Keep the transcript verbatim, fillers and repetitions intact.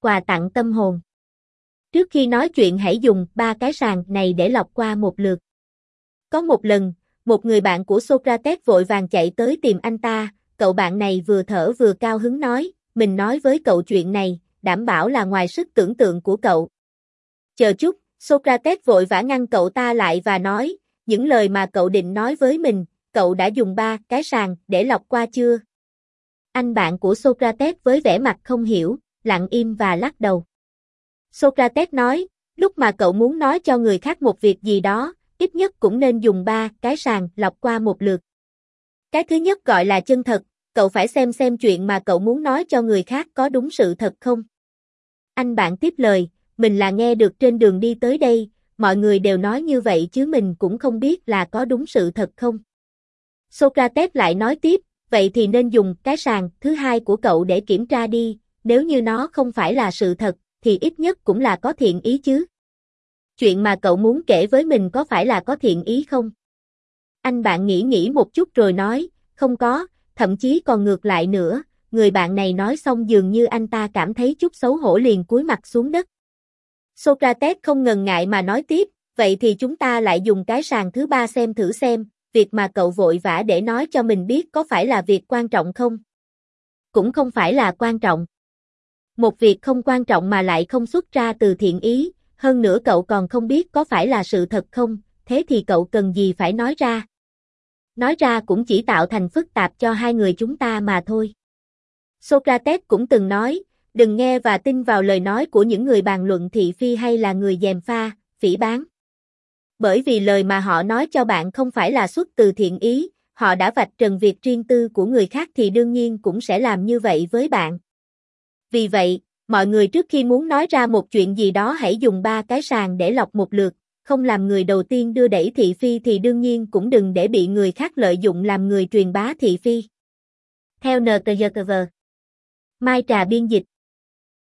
quà tặng tâm hồn. Trước khi nói chuyện hãy dùng ba cái sàng này để lọc qua một lượt. Có một lần, một người bạn của Socrates vội vàng chạy tới tìm anh ta, cậu bạn này vừa thở vừa cao hứng nói, mình nói với cậu chuyện này, đảm bảo là ngoài sức tưởng tượng của cậu. Chờ chút, Socrates vội vã ngăn cậu ta lại và nói, những lời mà cậu định nói với mình, cậu đã dùng ba cái sàng để lọc qua chưa? Anh bạn của Socrates với vẻ mặt không hiểu, lặng im và lắc đầu. Socrates nói, lúc mà cậu muốn nói cho người khác một việc gì đó, ít nhất cũng nên dùng ba cái sàng lọc qua một lượt. Cái thứ nhất gọi là chân thật, cậu phải xem xem chuyện mà cậu muốn nói cho người khác có đúng sự thật không. Anh bạn tiếp lời, mình là nghe được trên đường đi tới đây, mọi người đều nói như vậy chứ mình cũng không biết là có đúng sự thật không. Socrates lại nói tiếp, vậy thì nên dùng cái sàng thứ hai của cậu để kiểm tra đi, nếu như nó không phải là sự thật, thì ít nhất cũng là có thiện ý chứ. Chuyện mà cậu muốn kể với mình có phải là có thiện ý không? Anh bạn nghĩ nghĩ một chút rồi nói, không có, thậm chí còn ngược lại nữa, người bạn này nói xong dường như anh ta cảm thấy chút xấu hổ liền cúi mặt xuống đất. Socrates không ngần ngại mà nói tiếp, vậy thì chúng ta lại dùng cái sàng thứ ba xem thử xem, việc mà cậu vội vã để nói cho mình biết có phải là việc quan trọng không? Cũng không phải là quan trọng. Một việc không quan trọng mà lại không xuất ra từ thiện ý, hơn nữa cậu còn không biết có phải là sự thật không, thế thì cậu cần gì phải nói ra? Nói ra cũng chỉ tạo thành phức tạp cho hai người chúng ta mà thôi. Socrates cũng từng nói, đừng nghe và tin vào lời nói của những người bàn luận thị phi hay là người gièm pha, phỉ báng. Bởi vì lời mà họ nói cho bạn không phải là xuất từ thiện ý, họ đã vạch trần việc riêng tư của người khác thì đương nhiên cũng sẽ làm như vậy với bạn. Vì vậy, mọi người trước khi muốn nói ra một chuyện gì đó hãy dùng ba cái sàng để lọc một lượt, không làm người đầu tiên đưa đẩy thị phi thì đương nhiên cũng đừng để bị người khác lợi dụng làm người truyền bá thị phi. Theo en tê giê tê vê. Mai Trà biên dịch.